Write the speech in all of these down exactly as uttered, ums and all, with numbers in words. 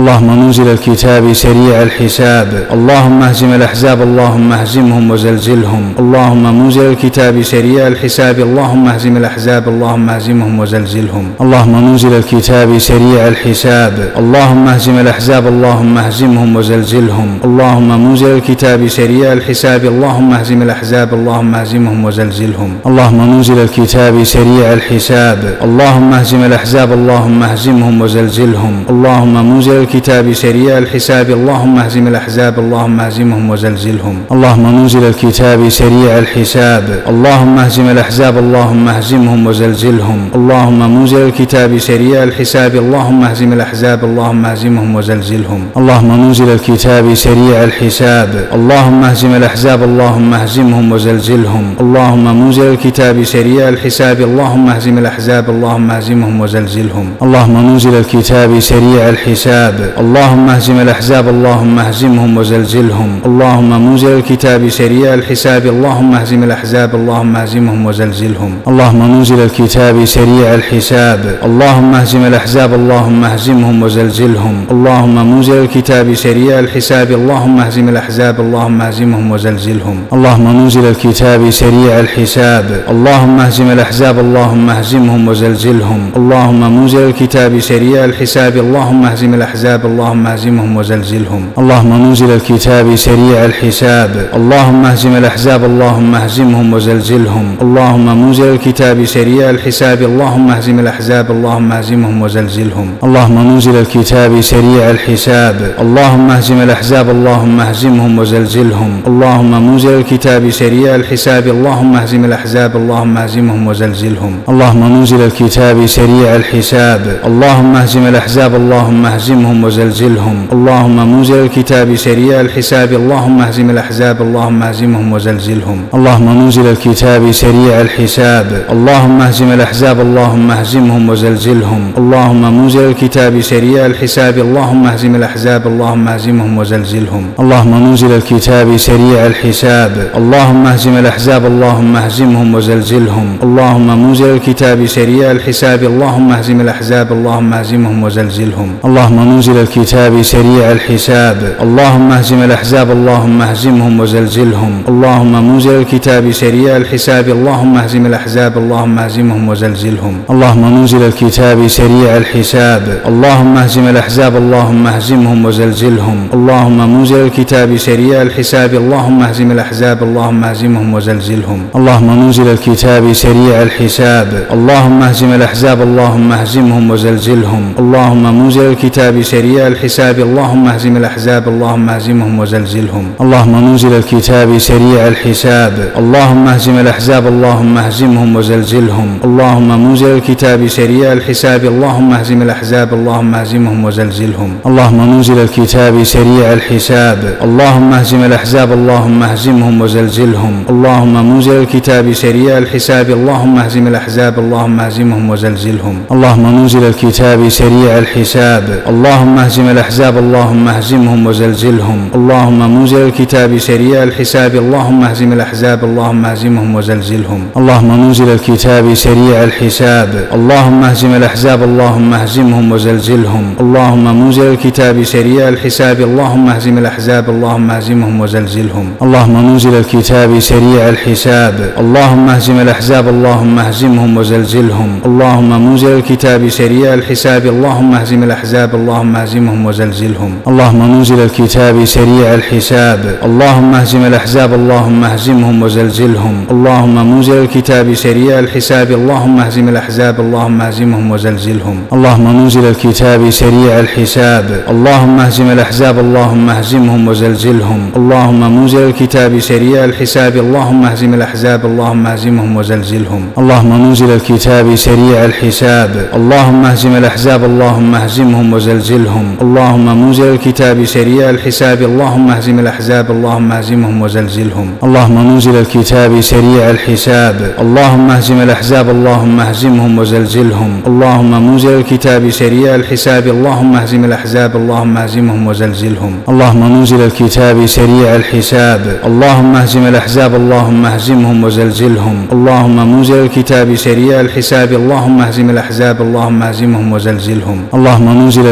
اللهم منزل الكتاب سريع الحساب اللهم اهزم الأحزاب اللهم اهزمهم وزلزلهم اللهم منزل الكتاب سريع الحساب اللهم اهزم الأحزاب اللهم اهزمهم وزلزلهم اللهم منزل الكتاب سريع الحساب اللهم اهزم الأحزاب اللهم اهزمهم وزلزلهم اللهم منزل الكتاب سريع الحساب اللهم اهزم الأحزاب اللهم اهزمهم وزلزلهم اللهم منزل الكتاب سريع الحساب اللهم اهزم الأحزاب اللهم اهزمهم وزلزلهم اللهم منزل الكتاب سريع الحساب اللهم اهزم الأحزاب اللهم اهزمهم وزلزلهم اللهم منزل الكتاب سريع الحساب اللهم اهزم الأحزاب اللهم اهزمهم وزلزلهم اللهم منزل الكتاب سريع الحساب اللهم اهزم الأحزاب اللهم اهزمهم وزلزلهم اللهم منزل الكتاب سريع الحساب اللهم اهزم الأحزاب اللهم اهزمهم وزلزلهم اللهم منزل الكتاب سريع الحساب اللهم اهزم الأحزاب اللهم اهزمهم وزلزلهم اللهم منزل الكتاب سريع الحساب اللهم اهزم الأحزاب اللهم اهزمهم وزلزلهم اللهم منزل الكتاب سريع الحساب اللهم اهزم الأحزاب اللهم اهزمهم وزلزلهم اللهم منزل الكتاب سريع الحساب اللهم اهزم الأحزاب اللهم اهزمهم وزلزلهم اللهم منزل الكتاب سريع الحساب اللهم اهزم الأحزاب اللهم اهزمهم وزلزلهم اللهم منزل الكتاب سريع الحساب اللهم اهزم الأحزاب اللهم اهزمهم وزلزلهم اللهم منزل الكتاب سريع الحساب اللهم اهزم الأحزاب اللهم اهزمهم وزلزلهم اللهم منزل الكتاب سريع الحساب اللهم اهزم الأحزاب اللهم اهزمهم وزلزلهم اللهم منزل الكتاب سريع الحساب اللهم اهزم الأحزاب اللهم اهزمهم وزلزلهم اللهم منزل الكتاب سريع الحساب اللهم اهزم الأحزاب اللهم اهزمهم وزلزلهم اللهم منزل الكتاب سريع الحساب اللهم اهزم الأحزاب اللهم اهزمهم وزلزلهم اللهم منزل الكتاب سريع الحساب اللهم اهزم الأحزاب اللهم اهزمهم وزلزلهم اللهم منزل الكتاب سريع الحساب اللهم اهزم الأحزاب اللهم اهزمهم وزلزلهم اللهم منزل الكتاب سريع الحساب اللهم اهزم الأحزاب اللهم اهزمهم وزلزلهم اللهم منزل الكتاب سريع الحساب اللهم اهزم الأحزاب اللهم اهزمهم وزلزلهم اللهم منزل الكتاب سريع الحساب اللهم اهزم الأحزاب اللهم اهزمهم وزلزلهم اللهم منزل الكتاب سريع الحساب اللهم اهزم الأحزاب اللهم اهزمهم وزلزلهم اللهم منزل الكتاب سريع الحساب اللهم اهزم الأحزاب اللهم اهزمهم وزلزلهم اللهم منزل الكتاب سريع الحساب اللهم اهزم الأحزاب اللهم اهزمهم وزلزلهم اللهم منزل الكتاب سريع الحساب اللهم اهزم الأحزاب اللهم اهزمهم وزلزلهم اللهم منزل الكتاب سريع الحساب اللهم اهزم الأحزاب اللهم اهزمهم وزلزلهم اللهم منزل الكتاب سريع الحساب اللهم اهزم الأحزاب اللهم اهزمهم وزلزلهم اللهم منزل الكتاب سريع الحساب اللهم اهزم الأحزاب اللهم اهزمهم وزلزلهم اللهم منزل الكتاب سريع الحساب اللهم اهزم الأحزاب اللهم اهزمهم وزلزلهم اللهم منزل الكتاب سريع الحساب اللهم اهزم الأحزاب اللهم اهزمهم وزلزلهم اللهم منزل الكتاب سريع الحساب اللهم اهزم الأحزاب اللهم اهزمهم وزلزلهم اللهم منزل الكتاب سريع الحساب اللهم اهزم الأحزاب اللهم اهزمهم وزلزلهم اللهم منزل الكتاب سريع الحساب اللهم اهزم الأحزاب اللهم اهزمهم وزلزلهم اللهم منزل الكتاب سريع الحساب اللهم اهزم الأحزاب اللهم اهزمهم وزلزلهم اللهم منزل الكتاب سريع الحساب اللهم اهزم الأحزاب اللهم اهزمهم وزلزلهم اللهم منزل الكتاب سريع الحساب اللهم اهزم الأحزاب اللهم اهزمهم وزلزلهم اللهم منزل الكتاب سريع الحساب اللهم اهزم الأحزاب اللهم اهزمهم وزلزلهم اللهم منزل الكتاب سريع الحساب اللهم اهزم الأحزاب اللهم اهزمهم وزلزلهم اللهم منزل الكتاب سريع الحساب اللهم اهزم الأحزاب اللهم اهزمهم وزلزلهم اللهم منزل الكتاب سريع الحساب اللهم اهزم الأحزاب اللهم اهزمهم وزلزلهم اللهم منزل الكتاب سريع الحساب اللهم اهزم الأحزاب اللهم اهزمهم وزلزلهم اللهم منزل الكتاب سريع الحساب اللهم اهزم الأحزاب اللهم اهزمهم وزلزلهم اللهم منزل الكتاب سريع الحساب اللهم اهزم الأحزاب اللهم اهزمهم وزلزلهم اللهم منزل الكتاب سريع الحساب اللهم اهزم الأحزاب اللهم اهزمهم وزلزلهم اللهم منزل الكتاب سريع الحساب اللهم اهزم الأحزاب اللهم اهزمهم وزلزلهم اللهم منزل الكتاب سريع الحساب اللهم اهزم الأحزاب اللهم اهزمهم وزلزلهم اللهم منزل الكتاب سريع الحساب اللهم اهزم الأحزاب اللهم اهزمهم وزلزلهم اللهم منزل الكتاب سريع الحساب اللهم اهزم الأحزاب اللهم اهزمهم وزلزلهم اللهم منزل الكتاب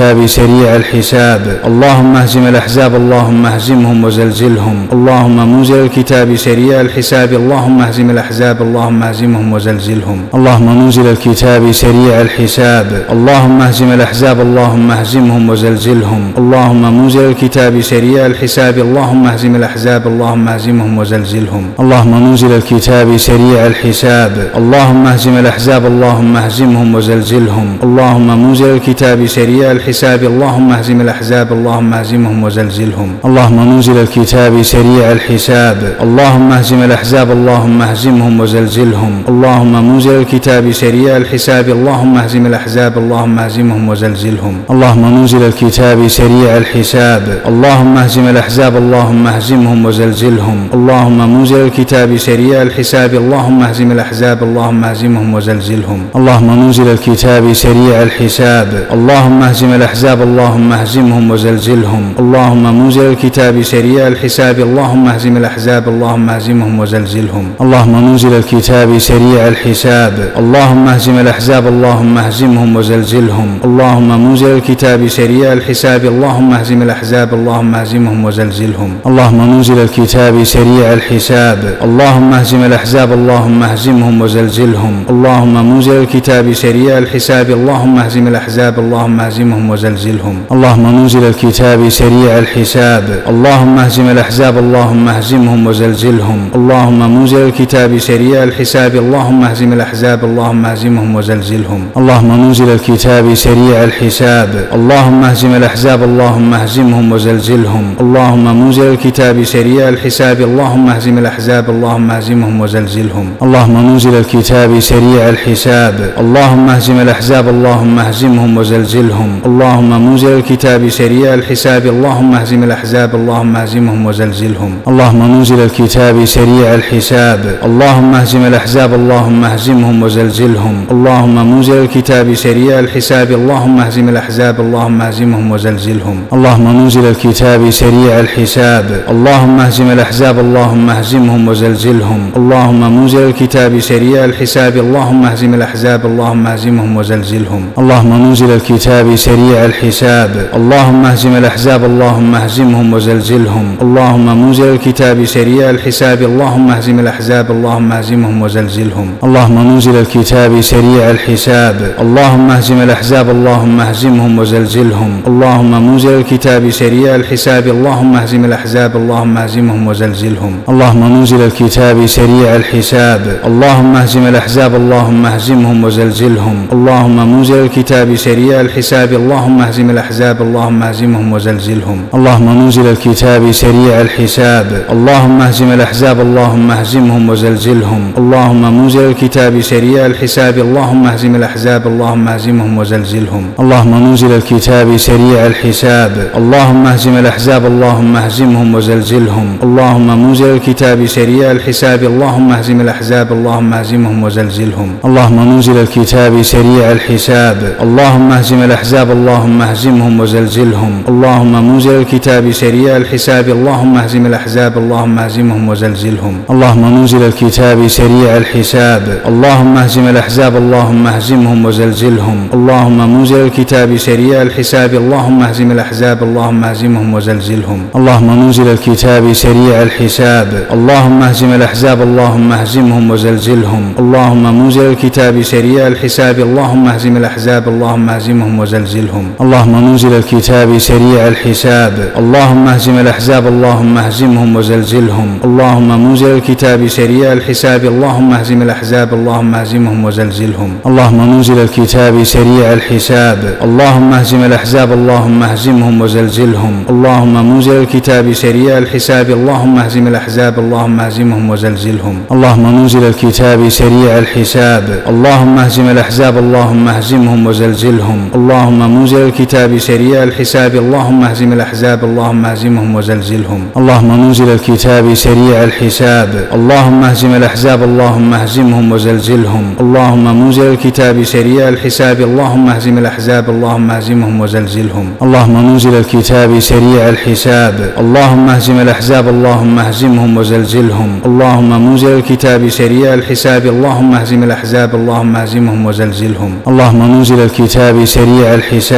الكتاب سريع الحساب اللهم اهزم الأحزاب اللهم اهزمهم وزلزلهم اللهم منزل الكتاب سريع الحساب اللهم اهزم الأحزاب اللهم اهزمهم وزلزلهم اللهم منزل الكتاب سريع الحساب اللهم اهزم الأحزاب اللهم اهزمهم وزلزلهم اللهم منزل الكتاب سريع الحساب اللهم اهزم الأحزاب اللهم اهزمهم وزلزلهم اللهم منزل الكتاب سريع الحساب اللهم اهزم الأحزاب اللهم اهزمهم وزلزلهم اللهم منزل الكتاب سريع الحساب اللهم اهزم الأحزاب اللهم اهزمهم وزلزلهم اللهم منزل الكتاب سريع الحساب اللهم اهزم الأحزاب اللهم اهزمهم وزلزلهم اللهم منزل الكتاب سريع الحساب اللهم اهزم الأحزاب اللهم اهزمهم وزلزلهم اللهم منزل الكتاب سريع الحساب اللهم اهزم الأحزاب اللهم اهزمهم وزلزلهم اللهم منزل الكتاب سريع الحساب اللهم اهزم الأحزاب اللهم اهزمهم وزلزلهم اللهم منزل الكتاب سريع الحساب اللهم اهزم الأحزاب اللهم اهزمهم وزلزلهم اللهم منزل الكتاب سريع الحساب اللهم اهزم الأحزاب اللهم اهزمهم وزلزلهم اللهم منزل الكتاب سريع الحساب اللهم اهزم الأحزاب اللهم اهزمهم وزلزلهم اللهم منزل الكتاب سريع الحساب اللهم اهزم الأحزاب اللهم اهزمهم وزلزلهم اللهم منزل الكتاب سريع الحساب اللهم اهزم الأحزاب اللهم اهزمهم وزلزلهم اللهم منزل الكتاب سريع الحساب اللهم اهزم الأحزاب اللهم اهزمهم وزلزلهم اللهم منزل الكتاب سريع الحساب اللهم اهزم الأحزاب اللهم اهزمهم وزلزلهم اللهم منزل الكتاب سريع الحساب اللهم اهزم الأحزاب اللهم اهزمهم وزلزلهم اللهم منزل الكتاب سريع الحساب اللهم اهزم الأحزاب اللهم اهزمهم وزلزلهم اللهم منزل الكتاب سريع الحساب اللهم اهزم الأحزاب اللهم اهزمهم وزلزلهم اللهم منزل الكتاب سريع الحساب اللهم اهزم الأحزاب اللهم اهزمهم وزلزلهم اللهم منزل الكتاب سريع الحساب اللهم اهزم الأحزاب اللهم اهزمهم وزلزلهم اللهم منزل الكتاب سريع الحساب اللهم اهزم الأحزاب اللهم اهزمهم وزلزلهم اللهم منزل الكتاب سريع الحساب اللهم اهزم الأحزاب اللهم اهزمهم وزلزلهم اللهم منزل الكتاب سريع الحساب اللهم اهزم الأحزاب اللهم اهزمهم وزلزلهم اللهم منزل الكتاب سريع الحساب اللهم اهزم الأحزاب اللهم اهزمهم وزلزلهم اللهم منزل الكتاب سريع الحساب اللهم اهزم الأحزاب اللهم اهزمهم وزلزلهم اللهم منزل الكتاب سريع الحساب اللهم اهزم الأحزاب اللهم اهزمهم وزلزلهم اللهم منزل الكتاب سريع الحساب اللهم اهزم الأحزاب اللهم اهزمهم وزلزلهم اللهم منزل الكتاب سريع الحساب اللهم اهزم الأحزاب اللهم اهزمهم وزلزلهم اللهم منزل الكتاب سريع الحساب اللهم اهزم الأحزاب اللهم اهزمهم وزلزلهم اللهم منزل الكتاب سريع الحساب اللهم اهزم الأحزاب اللهم اهزمهم وزلزلهم اللهم منزل الكتاب سريع الحساب اللهم اهزم الأحزاب اللهم اهزمهم وزلزلهم اللهم منزل الكتاب سريع الحساب اللهم اهزم الأحزاب اللهم اهزمهم وزلزلهم اللهم منزل الكتاب سريع الحساب اللهم اهزم الأحزاب اللهم اهزمهم وزلزلهم اللهم منزل الكتاب سريع الحساب اللهم اهزم الأحزاب اللهم اهزمهم وزلزلهم اللهم منزل الكتاب سريع الحساب اللهم اهزم الأحزاب اللهم اهزمهم وزلزلهم اللهم منزل الكتاب سريع الحساب اللهم اهزم الأحزاب اللهم اهزمهم وزلزلهم اللهم منزل الكتاب سريع الحساب اللهم اهزم الأحزاب اللهم اهزمهم وزلزلهم اللهم منزل الكتاب سريع الحساب اللهم اهزم الأحزاب اللهم اهزمهم وزلزلهم اللهم منزل الكتاب سريع الحساب اللهم اهزم الأحزاب اللهم اهزمهم وزلزلهم اللهم منزل الكتاب سريع الحساب اللهم اهزم الأحزاب اللهم اهزمهم وزلزلهم اللهم منزل الكتاب سريع الحساب اللهم اهزم الأحزاب اللهم اهزمهم وزلزلهم اللهم منزل الكتاب سريع الحساب اللهم اهزم الأحزاب اللهم اهزمهم وزلزلهم اللهم منزل الكتاب سريع الحساب اللهم اهزم الأحزاب اللهم اهزمهم وزلزلهم اللهم منزل الكتاب سريع الحساب اللهم اهزم الأحزاب اللهم اهزمهم وزلزلهم اللهم منزل الكتاب سريع الحساب اللهم اهزم الأحزاب اللهم اهزمهم وزلزلهم اللهم منزل الكتاب سريع الحساب اللهم اهزم الأحزاب اللهم اهزمهم وزلزلهم اللهم منزل الكتاب سريع الحساب اللهم اهزم الأحزاب اللهم اهزمهم وزلزلهم اللهم منزل الكتاب سريع الحساب اللهم اهزم الأحزاب اللهم اهزمهم وزلزلهم اللهم منزل الكتاب سريع الحساب اللهم اهزم الأحزاب اللهم اهزمهم وزلزلهم اللهم منزل الكتاب سريع الحساب اللهم اهزم الأحزاب اللهم اهزمهم وزلزلهم اللهم منزل الكتاب سريع الحساب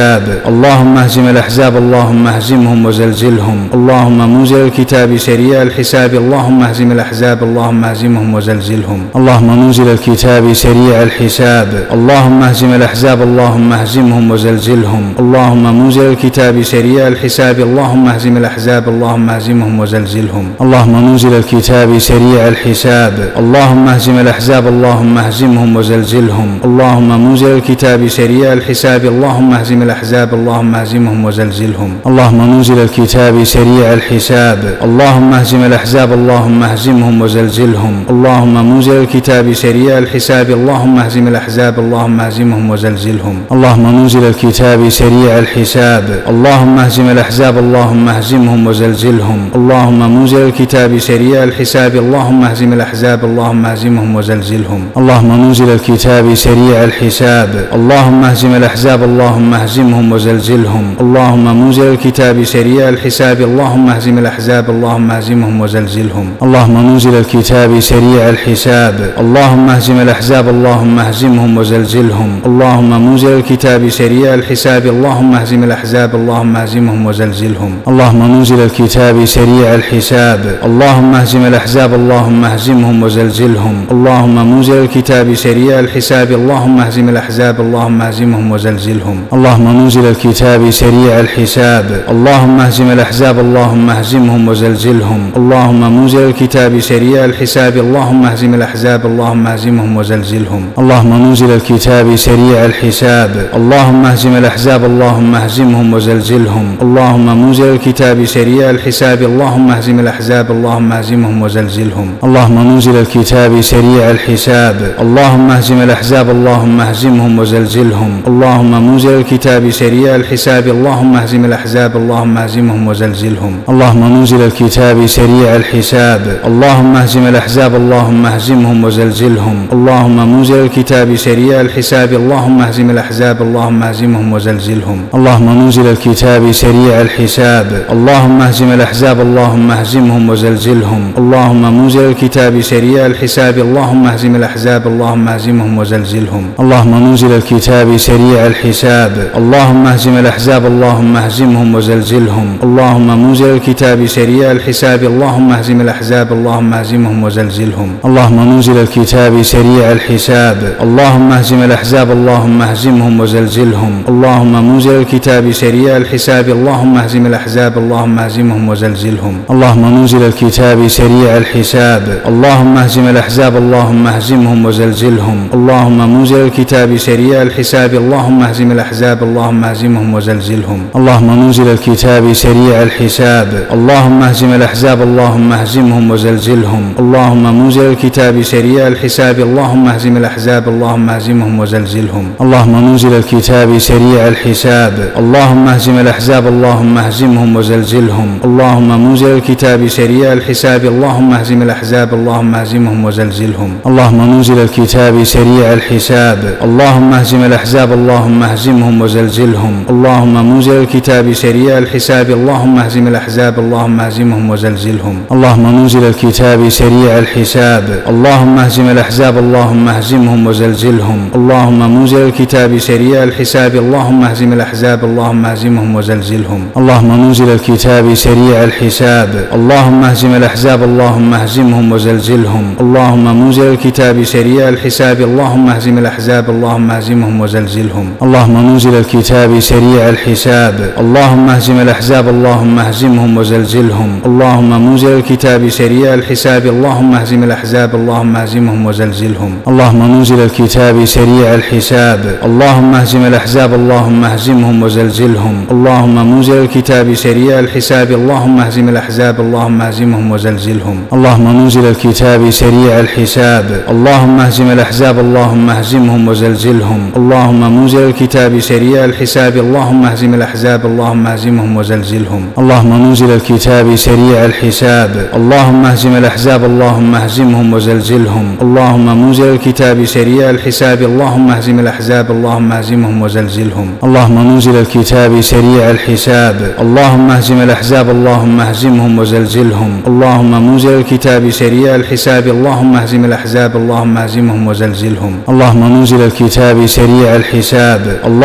الحساب اللهم اهزم الأحزاب اللهم اهزمهم وزلزلهم اللهم منزل الكتاب سريع الحساب اللهم اهزم الأحزاب اللهم اهزمهم وزلزلهم اللهم منزل الكتاب سريع الحساب اللهم اهزم الأحزاب اللهم اهزمهم وزلزلهم اللهم منزل الكتاب سريع الحساب اللهم اهزم الأحزاب اللهم اهزمهم وزلزلهم اللهم منزل الكتاب سريع الحساب اللهم اهزم الأحزاب اللهم اهزمهم وزلزلهم اللهم منزل الكتاب سريع الحساب اللهم اهزم الأحزاب اللهم اهزمهم وزلزلهم اللهم منزل الكتاب سريع الحساب اللهم اهزم الأحزاب اللهم اهزمهم وزلزلهم اللهم منزل الكتاب سريع الحساب اللهم اهزم الأحزاب اللهم اهزمهم وزلزلهم اللهم منزل الكتاب سريع الحساب اللهم اهزم الأحزاب اللهم اهزمهم وزلزلهم اللهم منزل الكتاب سريع الحساب اللهم اهزم الأحزاب اللهم اهزمهم وزلزلهم اللهم منزل الكتاب سريع الحساب اللهم اهزم الأحزاب اللهم اهزمهم وزلزلهم اللهم منزل الكتاب سريع الحساب اللهم اهزم الأحزاب اللهم اهزمهم وزلزلهم اللهم منزل الكتاب سريع الحساب اللهم اهزم الأحزاب اللهم اهزمهم وزلزلهم اللهم منزل الكتاب سريع الحساب اللهم اهزم الأحزاب اللهم اهزمهم وزلزلهم اللهم منزل الكتاب سريع الحساب اللهم اهزم الأحزاب اللهم اهزمهم وزلزلهم اللهم منزل الكتاب سريع الحساب اللهم اهزم الأحزاب اللهم اهزمهم وزلزلهم اللهم منزل الكتاب سريع الحساب اللهم اهزم الأحزاب اللهم اهزمهم وزلزلهم اللهم منزل الكتاب سريع الحساب اللهم اهزم الأحزاب اللهم اهزمهم وزلزلهم اللهم منزل الكتاب سريع الحساب اللهم اهزم الأحزاب اللهم اهزمهم وزلزلهم اللهم منزل الكتاب سريع الحساب اللهم اهزم الأحزاب اللهم اهزمهم وزلزلهم اللهم منزل الكتاب سريع الحساب اللهم اهزم الأحزاب اللهم اهزمهم وزلزلهم اللهم منزل الكتاب سريع الحساب اللهم اهزم الأحزاب اللهم اهزمهم وزلزلهم اللهم منزل الكتاب سريع الحساب اللهم اهزم الأحزاب اللهم اهزمهم وزلزلهم اللهم منزل الكتاب سريع الحساب اللهم اهزم الأحزاب اللهم اهزمهم وزلزلهم اللهم منزل الكتاب سريع الحساب اللهم اهزم الأحزاب اللهم اهزمهم وزلزلهم اللهم منزل الكتاب سريع الحساب اللهم اهزم الأحزاب اللهم اهزمهم وزلزلهم اللهم منزل الكتاب سريع الحساب اللهم اهزم الأحزاب اللهم اهزمهم وزلزلهم اللهم منزل الكتاب سريع الحساب اللهم اهزم الأحزاب اللهم اهزمهم وزلزلهم اللهم منزل الكتاب سريع الحساب اللهم اهزم الأحزاب اللهم اهزمهم وزلزلهم اللهم منزل الكتاب سريع الحساب اللهم اهزم الأحزاب اللهم اهزمهم وزلزلهم اللهم منزل الكتاب سريع الحساب اللهم اهزم الأحزاب اللهم اهزمهم وزلزلهم اللهم منزل الكتاب سريع الحساب اللهم اهزم الأحزاب اللهم اهزمهم وزلزلهم اللهم منزل الكتاب سريع الحساب اللهم اهزم الأحزاب اللهم اهزمهم وزلزلهم اللهم منزل الكتاب سريع الحساب اللهم اهزم الأحزاب اللهم اهزمهم وزلزلهم اللهم منزل الكتاب سريع الحساب اللهم اهزم الأحزاب اللهم اهزمهم وزلزلهم اللهم منزل الكتاب سريع الحساب اللهم اهزم الأحزاب اللهم اهزمهم وزلزلهم اللهم منزل الكتاب سريع الحساب اللهم اهزم الأحزاب اللهم اهزمهم وزلزلهم اللهم منزل الكتاب سريع الحساب اللهم اهزم الأحزاب اللهم اهزمهم وزلزلهم اللهم منزل الكتاب سريع الحساب اللهم اهزم الأحزاب اللهم اهزمهم وزلزلهم اللهم منزل الكتاب سريع الحساب اللهم اهزم الأحزاب اللهم اهزمهم وزلزلهم اللهم منزل الكتاب سريع الحساب اللهم اهزم الأحزاب اللهم اهزمهم وزلزلهم اللهم منزل الكتاب سريع الحساب اللهم اهزم الأحزاب اللهم اهزمهم وزلزلهم اللهم منزل الكتاب سريع الحساب اللهم اهزم الأحزاب اللهم اهزمهم وزلزلهم اللهم منزل الكتاب سريع الحساب اللهم اهزم الأحزاب اللهم اهزمهم وزلزلهم اللهم منزل الكتاب سريع الحساب اللهم اهزم الأحزاب اللهم اهزمهم وزلزلهم اللهم منزل الكتاب سريع الحساب اللهم اهزم الأحزاب اللهم اهزمهم وزلزلهم اللهم منزل الكتاب سريع الحساب اللهم اهزم الأحزاب اللهم اهزمهم وزلزلهم اللهم منزل الكتاب سريع الحساب اللهم اهزم الأحزاب اللهم اهزمهم وزلزلهم اللهم منزل الكتاب سريع الحساب اللهم اهزم الأحزاب اللهم اهزمهم وزلزلهم اللهم منزل الكتاب سريع الحساب اللهم اهزم الأحزاب اللهم اهزمهم وزلزلهم اللهم منزل الكتاب سريع الحساب اللهم اهزم الأحزاب اللهم اهزمهم وزلزلهم اللهم منزل الكتاب سريع الحساب اللهم اهزم الأحزاب اللهم اهزمهم وزلزلهم اللهم منزل الكتاب سريع الحساب اللهم اهزم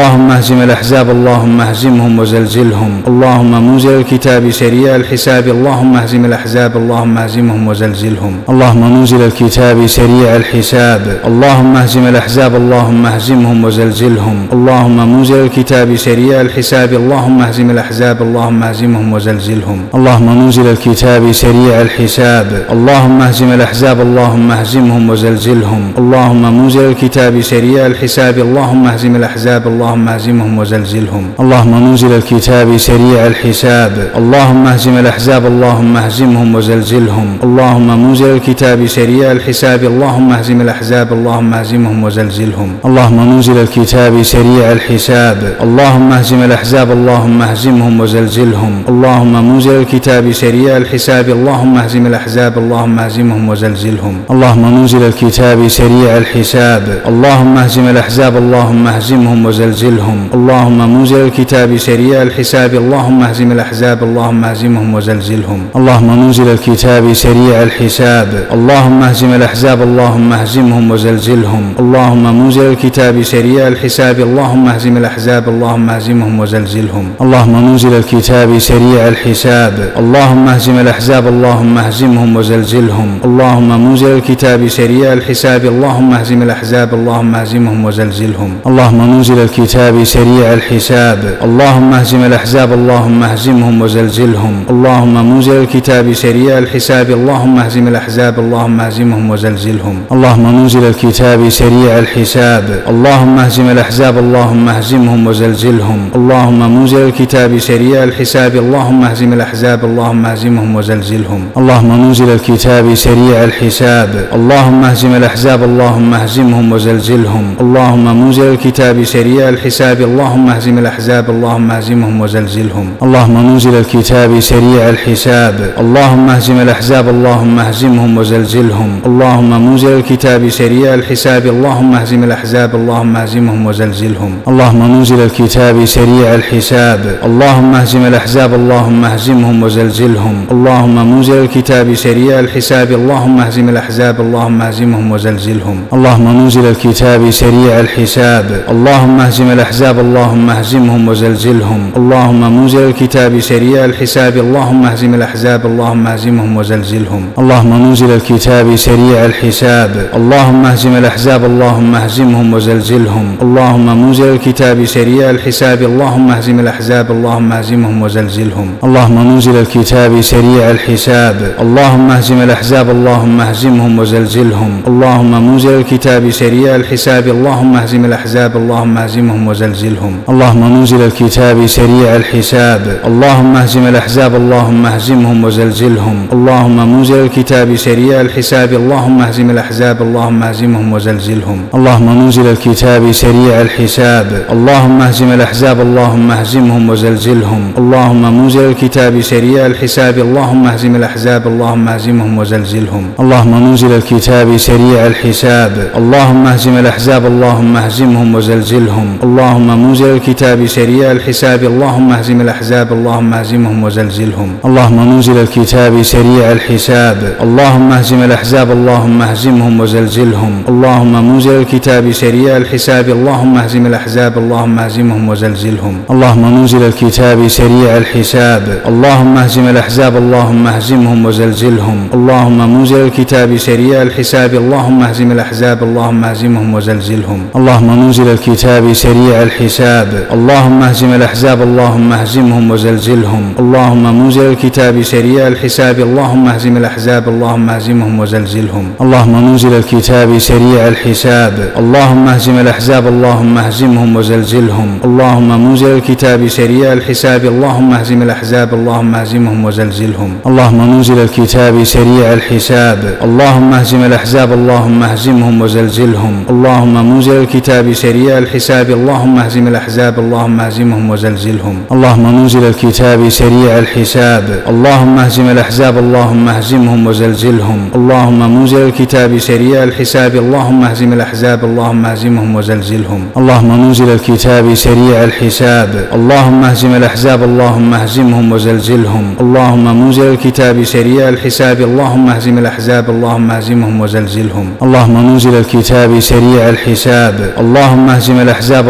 اهزم الأحزاب اللهم اهزمهم وزلزلهم اللهم منزل الكتاب سريع الحساب اللهم اهزم الأحزاب اللهم اهزمهم وزلزلهم اللهم منزل الكتاب سريع الحساب اللهم اهزم الأحزاب اللهم اهزمهم وزلزلهم اللهم منزل الكتاب سريع الحساب اللهم اهزم الأحزاب اللهم اهزمهم وزلزلهم اللهم منزل الكتاب سريع الحساب اللهم اهزم الأحزاب اللهم اهزمهم وزلزلهم اللهم منزل الكتاب سريع الحساب اللهم اهزم الأحزاب اللهم اهزمهم وزلزلهم اللهم منزل الكتاب سريع الحساب اللهم اهزم الأحزاب اللهم اهزمهم وزلزلهم اللهم منزل الكتاب سريع الحساب اللهم اهزم الأحزاب اللهم اهزمهم وزلزلهم اللهم منزل الكتاب سريع الحساب اللهم اهزم الأحزاب اللهم اهزمهم وزلزلهم اللهم منزل الكتاب سريع الحساب اللهم اهزم الأحزاب اللهم اهزمهم وزلزلهم اللهم منزل الكتاب سريع الحساب اللهم اهزم الأحزاب اللهم اهزمهم وزلزلهم اللهم منزل الكتاب سريع الحساب اللهم اهزم الأحزاب اللهم اهزمهم وزلزلهم اللهم منزل الكتاب سريع الحساب اللهم اهزم الأحزاب اللهم اهزمهم وزلزلهم اللهم منزل الكتاب سريع الحساب اللهم اهزم الأحزاب اللهم اهزمهم وزلزلهم اللهم منزل الكتاب سريع الحساب اللهم اهزم الأحزاب اللهم اهزمهم وزلزلهم اللهم منزل الكتاب سريع الحساب اللهم اهزم الأحزاب اللهم اهزمهم وزلزلهم اللهم منزل الكتاب سريع الحساب اللهم اهزم الأحزاب اللهم اهزمهم وزلزلهم اللهم منزل الكتاب سريع الحساب اللهم اهزم الأحزاب اللهم اهزمهم وزلزلهم اللهم منزل الكتاب سريع الحساب اللهم اهزم الأحزاب اللهم اهزمهم وزلزلهم اللهم منزل الكتاب سريع الحساب اللهم اهزم الأحزاب اللهم اهزمهم وزلزلهم اللهم منزل الكتاب سريع الحساب اللهم اهزم الأحزاب اللهم اهزمهم وزلزلهم اللهم منزل الكتاب سريع الحساب اللهم اهزم الأحزاب اللهم اهزمهم وزلزلهم اللهم منزل الكتاب سريع الحساب اللهم اهزم الأحزاب اللهم اهزمهم وزلزلهم اللهم منزل الكتاب سريع الحساب اللهم اهزم الأحزاب اللهم اهزمهم وزلزلهم اللهم منزل الكتاب سريع الحساب اللهم اهزم الأحزاب اللهم اهزمهم وزلزلهم اللهم منزل الكتاب سريع الحساب اللهم اهزم الأحزاب اللهم اهزمهم وزلزلهم اللهم منزل الكتاب سريع الحساب اللهم اهزم الأحزاب اللهم اهزمهم وزلزلهم اللهم منزل الكتاب سريع الحساب اللهم اهزم الأحزاب اللهم اهزمهم وزلزلهم اللهم منزل الكتاب سريع الحساب اللهم اهزم الأحزاب اللهم اهزمهم وزلزلهم اللهم منزل الكتاب سريع الحساب اللهم اهزم الأحزاب اللهم اهزمهم وزلزلهم اللهم منزل الكتاب سريع الحساب اللهم اهزم الأحزاب اللهم اهزمهم وزلزلهم اللهم منزل الكتاب سريع الحساب اللهم اهزم الأحزاب اللهم اهزمهم وزلزلهم اللهم منزل الكتاب سريع الحساب اللهم اهزم الأحزاب اللهم اهزمهم وزلزلهم اللهم منزل الكتاب سريع الحساب اللهم اهزم الأحزاب اللهم اهزمهم وزلزلهم اللهم منزل الكتاب سريع الحساب اللهم اهزم الأحزاب اللهم اهزمهم وزلزلهم اللهم منزل الكتاب سريع الحساب اللهم اهزم الأحزاب اللهم اهزمهم وزلزلهم اللهم منزل الكتاب سريع الحساب اللهم اهزم الأحزاب اللهم اهزمهم وزلزلهم اللهم منزل الكتاب سريع الحساب اللهم اهزم الأحزاب اللهم اهزمهم وزلزلهم اللهم منزل الكتاب سريع الحساب اللهم اهزم الأحزاب اللهم اهزمهم وزلزلهم اللهم منزل الكتاب سريع الحساب اللهم اهزم الأحزاب اللهم اهزمهم وزلزلهم اللهم منزل الكتاب سريع الحساب اللهم اهزم الأحزاب اللهم اهزمهم وزلزلهم اللهم منزل الكتاب سريع الحساب اللهم اهزم الأحزاب اللهم اهزمهم وزلزلهم اللهم منزل الكتاب سريع الحساب اللهم اهزم الأحزاب اللهم اهزمهم وزلزلهم اللهم منزل الكتاب سريع الحساب اللهم اهزم الأحزاب اللهم اهزمهم وزلزلهم اللهم منزل الكتاب سريع الحساب اللهم اهزم الأحزاب اللهم اهزمهم وزلزلهم اللهم منزل الكتاب سريع الحساب اللهم اهزم الأحزاب اللهم اهزمهم وزلزلهم اللهم منزل الكتاب سريع الحساب اللهم اهزم الأحزاب اللهم اهزمهم وزلزلهم اللهم منزل الكتاب سريع الحساب اللهم اهزم الأحزاب اللهم اهزمهم وزلزلهم اللهم منزل الكتاب سريع الحساب اللهم اهزم الأحزاب اللهم اهزمهم وزلزلهم اللهم منزل الكتاب سريع الحساب اللهم اهزم الأحزاب اللهم اهزمهم وزلزلهم اللهم منزل الكتاب سريع الحساب اللهم اهزم الأحزاب اللهم اهزمهم وزلزلهم اللهم منزل الكتاب سريع الحساب اللهم اهزم الأحزاب اللهم اهزمهم وزلزلهم اللهم منزل الكتاب سريع الحساب اللهم اهزم الأحزاب اللهم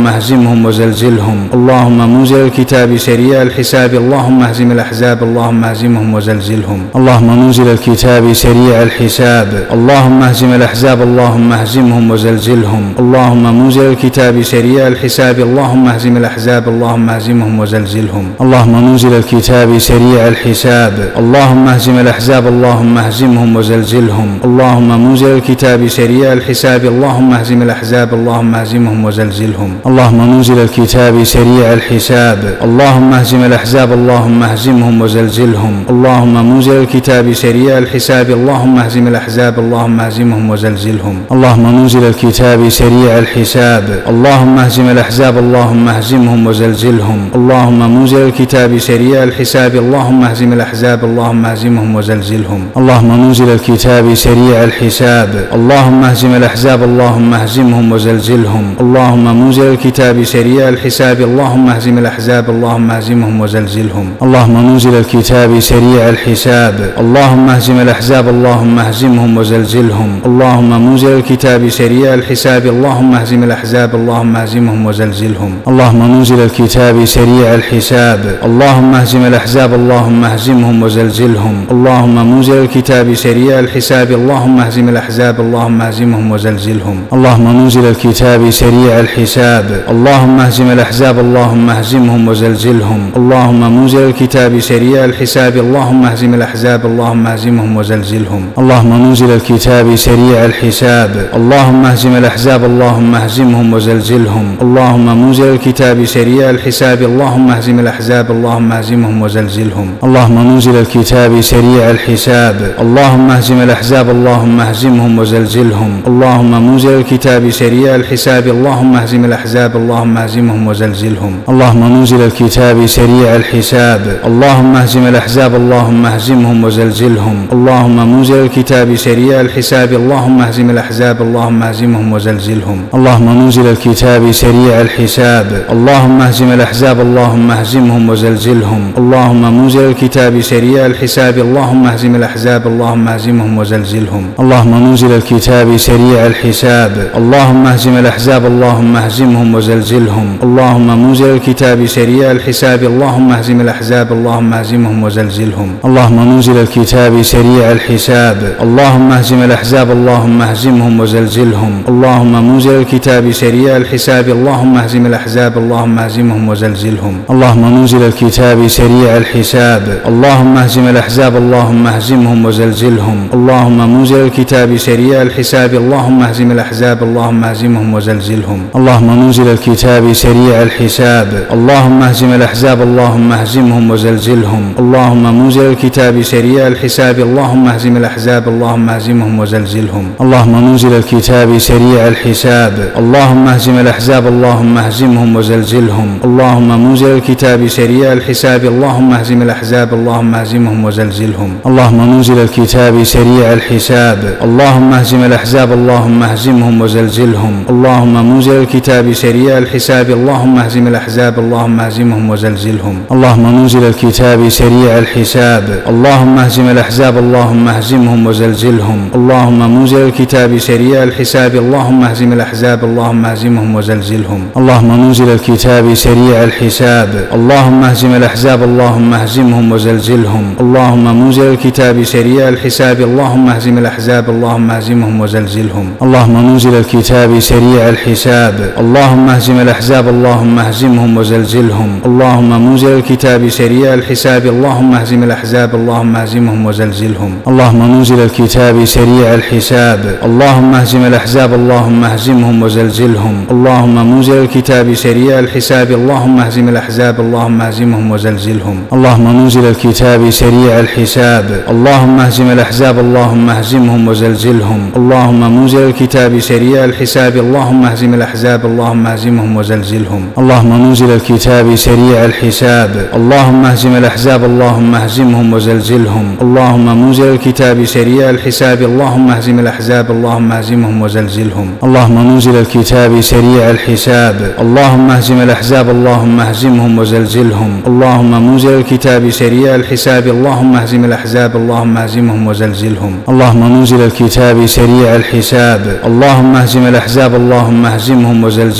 اللهم اهزمهم وزلزلهم اللهم منزل الكتاب سريع الحساب اللهم اهزم الأحزاب اللهم اهزمهم وزلزلهم اللهم منزل الكتاب سريع الحساب اللهم اهزم الأحزاب اللهم اهزمهم وزلزلهم اللهم منزل الكتاب سريع الحساب اللهم اهزم الأحزاب اللهم اهزمهم وزلزلهم اللهم منزل الكتاب سريع الحساب اللهم اهزم الأحزاب اللهم اهزمهم وزلزلهم اللهم منزل الكتاب سريع الحساب اللهم اهزم الأحزاب اللهم اهزمهم وزلزلهم اللهم منزل الكتاب سريع الحساب اللهم اهزم الأحزاب اللهم اهزمهم وزلزلهم اللهم منزل الكتاب سريع الحساب اللهم اهزم الأحزاب اللهم اهزمهم وزلزلهم اللهم منزل الكتاب سريع الحساب اللهم اهزم الأحزاب اللهم اهزمهم وزلزلهم اللهم منزل الكتاب سريع الحساب اللهم اهزم الأحزاب اللهم اهزمهم وزلزلهم اللهم منزل الكتاب سريع الحساب اللهم اهزم الأحزاب اللهم اهزمهم وزلزلهم اللهم منزل الكتاب سريع الحساب اللهم اهزم الأحزاب اللهم اهزمهم وزلزلهم اللهم منزل الكتاب سريع الحساب اللهم اهزم الأحزاب اللهم اهزمهم وزلزلهم اللهم منزل الكتاب سريع الحساب اللهم اهزم الأحزاب اللهم اهزمهم وزلزلهم اللهم منزل الكتاب سريع الحساب اللهم اهزم الأحزاب اللهم اهزمهم وزلزلهم اللهم منزل الكتاب سريع الحساب اللهم اهزم الأحزاب اللهم اهزمهم وزلزلهم اللهم منزل الكتاب سريع الحساب اللهم اهزم الأحزاب اللهم اهزمهم وزلزلهم اللهم منزل الكتاب سريع الحساب اللهم اهزم الأحزاب اللهم اهزمهم وزلزلهم اللهم منزل الكتاب سريع الحساب اللهم اهزم الأحزاب اللهم اهزمهم وزلزلهم اللهم منزل الكتاب سريع الحساب اللهم اهزم الأحزاب اللهم اهزمهم وزلزلهم اللهم منزل الكتاب سريع الحساب اللهم اهزم الأحزاب اللهم اهزمهم وزلزلهم اللهم منزل الكتاب سريع الحساب اللهم اهزم الأحزاب اللهم اهزمهم وزلزلهم اللهم منزل الكتاب سريع الحساب اللهم اهزم الأحزاب اللهم اهزمهم وزلزلهم اللهم منزل الكتاب سريع الحساب اللهم اهزم الأحزاب اللهم اهزمهم وزلزلهم اللهم منزل الكتاب سريع الحساب اللهم اهزم الأحزاب اللهم اهزمهم وزلزلهم اللهم منزل الكتاب سريع الحساب اللهم اهزم الأحزاب اللهم اهزمهم وزلزلهم اللهم منزل الكتاب سريع الحساب اللهم اهزم الأحزاب اللهم اهزمهم وزلزلهم اللهم منزل الكتاب سريع الحساب اللهم اهزم الأحزاب اللهم اهزمهم وزلزلهم اللهم منزل الكتاب سريع الحساب اللهم اهزم الأحزاب اللهم اهزمهم وزلزلهم اللهم منزل الكتاب سريع الحساب اللهم اهزم الأحزاب اللهم اهزمهم وزلزلهم اللهم منزل الكتاب سريع الحساب اللهم اهزم الأحزاب اللهم اهزمهم وزلزلهم اللهم منزل الكتاب سريع الحساب اللهم اهزم الأحزاب اللهم اهزمهم وزلزلهم اللهم منزل الكتاب سريع الحساب اللهم اهزم الأحزاب اللهم اهزمهم وزلزلهم اللهم منزل الكتاب سريع الحساب اللهم اهزم الأحزاب اللهم اهزمهم وزلزلهم اللهم منزل الكتاب سريع الحساب اللهم اهزم الأحزاب اللهم اهزمهم وزلزلهم اللهم منزل الكتاب سريع الحساب اللهم اهزم الأحزاب اللهم اهزمهم وزلزلهم اللهم منزل الكتاب سريع الحساب اللهم اهزم الأحزاب اللهم اهزمهم وزلزلهم اللهم منزل الكتاب سريع الحساب اللهم اهزم الأحزاب اللهم اهزمهم وزلزلهم اللهم منزل الكتاب سريع الحساب اللهم اهزم الأحزاب اللهم اهزمهم وزلزلهم اللهم منزل الكتاب سريع الحساب اللهم اهزم الأحزاب اللهم اهزمهم وزلزلهم اللهم منزل الكتاب سريع الحساب اللهم اهزم الأحزاب اللهم اهزمهم وزلزلهم اللهم منزل الكتاب سريع الحساب اللهم اهزم الأحزاب اللهم اهزمهم وزلزلهم اللهم منزل الكتاب سريع الحساب اللهم اهزم الأحزاب اللهم اهزمهم وزلزلهم اللهم منزل الكتاب سريع الحساب اللهم اهزم الأحزاب اللهم اهزمهم وزلزلهم اللهم منزل الكتاب سريع الحساب اللهم اهزم الأحزاب اللهم اهزمهم وزلزلهم اللهم منزل الكتاب سريع الحساب اللهم اهزم الأحزاب اللهم اهزمهم وزلزلهم اللهم منزل الكتاب سريع الحساب اللهم اهزم الأحزاب اللهم اهزمهم وزلزلهم اللهم منزل الكتاب سريع الحساب اللهم اهزم الأحزاب اللهم اهزمهم وزلزلهم اللهم منزل الكتاب سريع الحساب اللهم اهزم الأحزاب اللهم اهزمهم وزلزلهم اللهم منزل الكتاب سريع الحساب اللهم اهزم الأحزاب اللهم اهزمهم وزلزلهم اللهم منزل الكتاب سريع الحساب اللهم اهزم الأحزاب اللهم اهزمهم وزلزلهم اللهم منزل الكتاب سريع الحساب اللهم اهزم الأحزاب اللهم اهزمهم وزلزلهم اللهم منزل الكتاب سريع الحساب اللهم اهزم الأحزاب اللهم اهزمهم وزلزلهم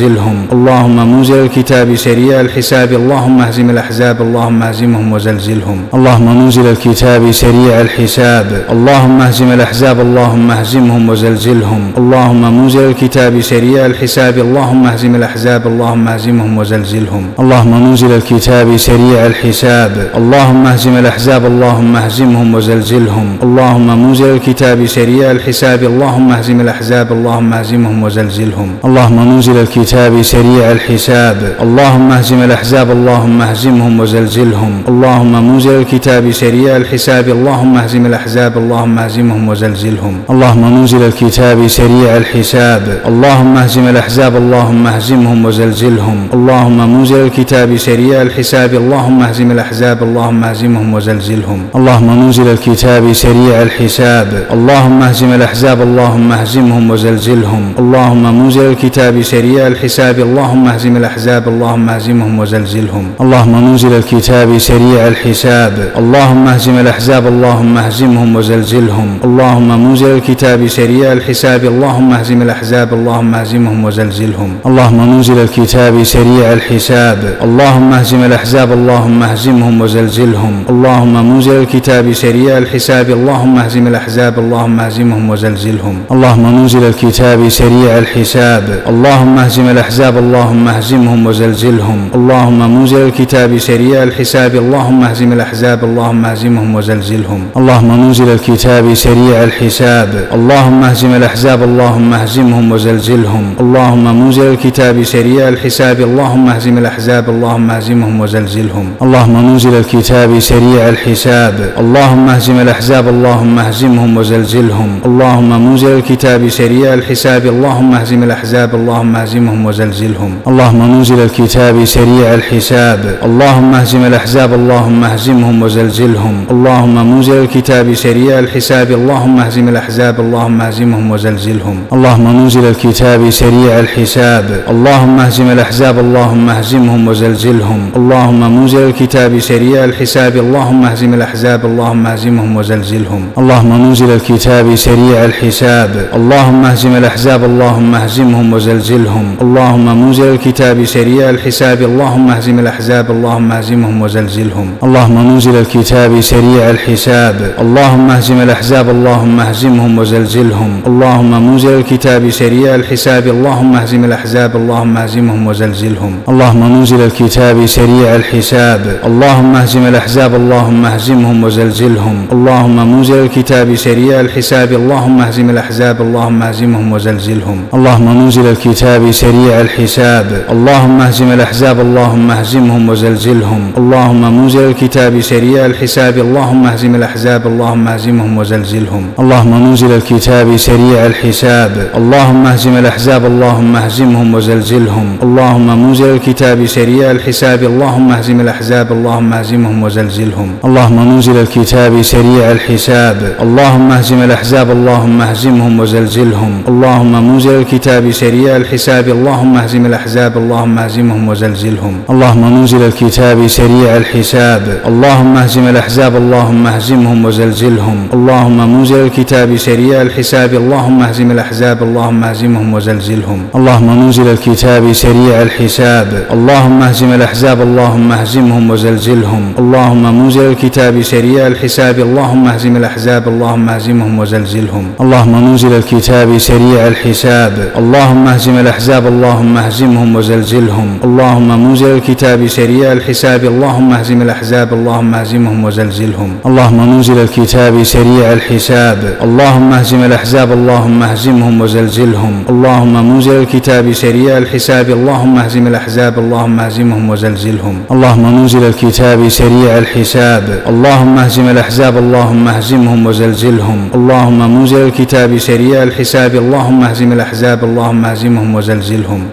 وزلزلهم اللهم منزل الكتاب سريع الحساب اللهم اهزم الأحزاب اللهم اهزمهم وزلزلهم اللهم منزل الكتاب سريع الحساب اللهم اهزم الأحزاب اللهم اهزمهم وزلزلهم اللهم منزل الكتاب سريع الحساب اللهم اهزم الأحزاب اللهم اهزمهم وزلزلهم اللهم منزل الكتاب سريع الحساب اللهم اهزم الأحزاب اللهم اهزمهم وزلزلهم اللهم منزل الكتاب سريع الحساب اللهم اهزم الأحزاب اللهم اهزمهم وزلزلهم اللهم منزل الكتاب سريع الحساب اللهم اهزم الأحزاب اللهم اهزمهم وزلزلهم اللهم منزل الكتاب سريع الحساب اللهم اهزم الأحزاب اللهم اهزمهم وزلزلهم اللهم منزل الكتاب سريع الحساب اللهم اهزم الأحزاب اللهم اهزمهم وزلزلهم اللهم منزل الكتاب سريع الحساب اللهم اهزم الأحزاب اللهم اهزمهم وزلزلهم اللهم منزل الكتاب سريع الحساب اللهم اهزم الأحزاب اللهم اهزمهم وزلزلهم اللهم منزل الكتاب سريع الحساب اللهم اهزم الأحزاب اللهم اهزمهم وزلزلهم اللهم منزل الكتاب سريع الحساب اللهم اهزم الأحزاب اللهم اهزمهم وزلزلهم اللهم منزل الكتاب سريع الحساب اللهم اهزم الأحزاب اللهم اهزمهم وزلزلهم اللهم منزل الكتاب سريع الحساب اللهم اهزم الأحزاب اللهم اهزمهم وزلزلهم اللهم منزل الكتاب سريع الحساب اللهم اهزم الأحزاب اللهم اهزمهم وزلزلهم اللهم منزل الكتاب سريع الحساب اللهم اهزم الأحزاب اللهم اهزمهم وزلزلهم اللهم منزل الكتاب سريع الحساب اللهم اهزم الأحزاب اللهم اهزمهم وزلزلهم اللهم منزل الكتاب سريع الحساب اللهم اهزم الأحزاب اللهم اهزمهم وزلزلهم اللهم منزل الكتاب سريع الحساب اللهم اهزم الأحزاب اللهم اهزمهم وزلزلهم اللهم منزل الكتاب سريع الحساب اللهم اهزم الأحزاب اللهم اهزمهم وزلزلهم اللهم منزل الكتاب سريع الحساب اللهم اهزم الأحزاب اللهم اهزمهم وزلزلهم اللهم منزل الكتاب سريع الحساب اللهم اهزم الأحزاب اللهم اهزمهم وزلزلهم اللهم منزل الكتاب سريع الحساب اللهم اهزم الأحزاب اللهم اهزمهم وزلزلهم اللهم منزل الكتاب سريع الحساب اللهم اهزم الأحزاب اللهم اهزمهم وزلزلهم اللهم منزل الكتاب سريع الحساب اللهم اهزم الأحزاب اللهم اهزمهم وزلزلهم اللهم منزل الكتاب سريع الحساب اللهم اهزم الأحزاب اللهم اهزمهم وزلزلهم اللهم منزل الكتاب سريع الحساب اللهم اهزم الأحزاب اللهم اهزمهم وزلزلهم اللهم منزل الكتاب سريع الحساب اللهم اهزم الأحزاب اللهم اهزمهم وزلزلهم اللهم منزل الكتاب سريع الحساب اللهم اهزم الأحزاب اللهم اهزمهم وزلزلهم اللهم منزل الكتاب سريع الحساب اللهم اهزم الأحزاب اللهم اهزمهم وزلزلهم اللهم منزل الكتاب سريع الحساب اللهم اهزم الأحزاب اللهم اهزمهم وزلزلهم اللهم منزل الكتاب سريع الحساب اللهم اهزم الأحزاب اللهم اهزمهم وزلزلهم اللهم منزل الكتاب سريع الحساب اللهم اهزم الأحزاب اللهم اهزمهم وزلزلهم اللهم منزل الكتاب سريع الحساب اللهم اهزم الأحزاب اللهم اهزمهم وزلزلهم اللهم منزل الكتاب سريع الحساب اللهم اهزم الأحزاب اللهم اهزمهم وزلزلهم اللهم منزل الكتاب سريع الحساب اللهم اهزم الأحزاب اللهم اهزمهم وزلزلهم اللهم منزل الكتاب سريع الحساب اللهم اهزم الأحزاب اللهم اهزمهم وزلزلهم اللهم منزل الكتاب سريع الحساب اللهم اهزم الأحزاب اللهم اهزمهم وزلزلهم اللهم منزل الكتاب سريع الحساب اللهم اهزم الأحزاب اللهم اهزمهم وزلزلهم اللهم منزل الكتاب سريع الحساب اللهم اهزم الأحزاب اللهم اهزمهم وزلزلهم اللهم منزل الكتاب سريع الحساب اللهم اهزم الأحزاب اللهم اهزمهم وزلزلهم اللهم منزل الكتاب سريع الحساب اللهم اهزم الأحزاب اللهم اهزمهم وزلزلهم اللهم منزل الكتاب سريع الحساب اللهم اهزم الأحزاب اللهم اهزمهم وزلزلهم اللهم منزل الكتاب سريع الحساب اللهم اهزم الأحزاب اللهم اهزمهم وزلزلهم اللهم منزل الكتاب سريع الحساب اللهم اهزم الأحزاب اللهم اهزمهم وزلزلهم اللهم منزل الكتاب سريع الحساب اللهم اهزم الأحزاب اللهم اهزمهم وزلزلهم اللهم منزل الكتاب سريع الحساب اللهم اهزم الأحزاب اللهم اهزمهم وزلزلهم